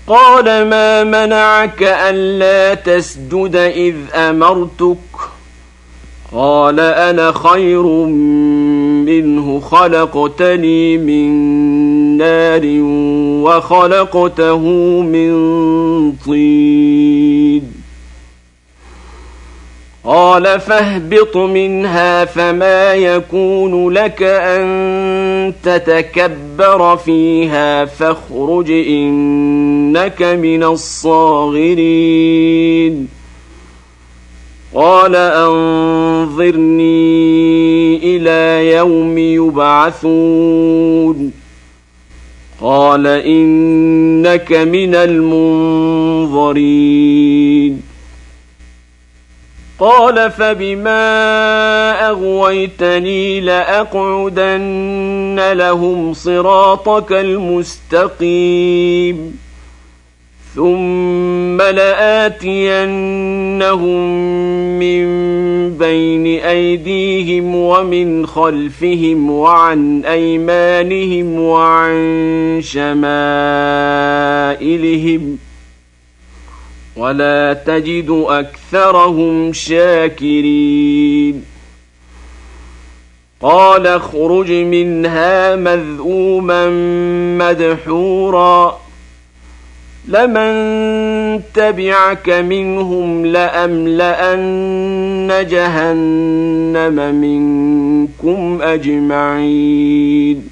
قال ما منعك ألا تسجد إذ أمرتك قال أنا خير منه خلقتني من نار وخلقته من طين قال فاهبط منها فما يكون لك أن تتكبر فيها فاخرج إنك من الصاغرين قال أنظرني إلى يوم يبعثون قال إنك من المنظرين قال فبما أغويتني لأقعدن لهم صراطك المستقيم ثم لآتينهم من بين أيديهم ومن خلفهم وعن أيمانهم وعن شمائلهم ولا تجد أكثرهم شاكرين قال اخرج منها مذءوما مدحورا لمن تبعك منهم لأملأن جهنم منكم أجمعين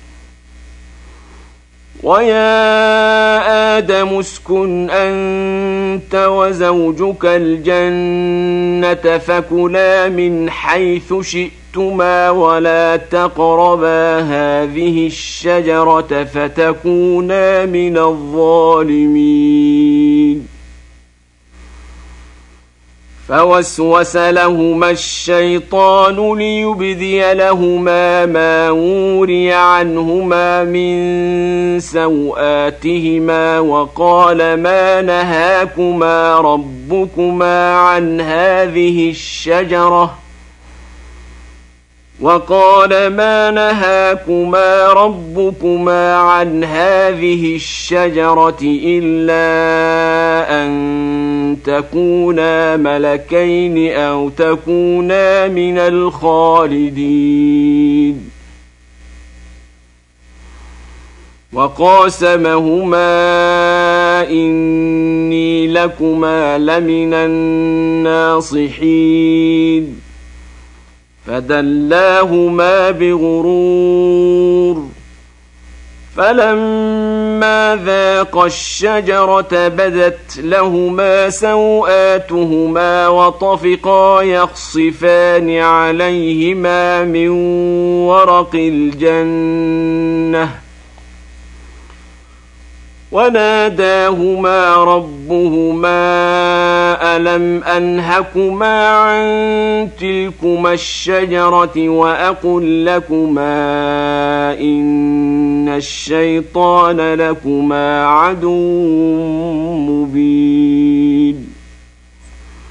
ويا آدم اسكن أنت وزوجك الجنة فكلا من حيث شئتما ولا تقربا هذه الشجرة فتكونا من الظالمين فوسوس لهما الشيطان ليبدي لهما ما وري عنهما من سوآتهما وقال ما نهاكما ربكما عن هذه الشجرة إلا أن تكونا ملكين أو تكونا من الخالدين وقاسمهما إني لكما لمن الناصحين فدلاهما بغرور فلما ذاقا الشجرة بدت لهما سوآتهما وطفقا يخصفان عليهما من ورق الجنة وناداهما ربهما ألم أنهكما عن تلكما الشجرة وأقل لكما إن الشيطان لكما عدو مبين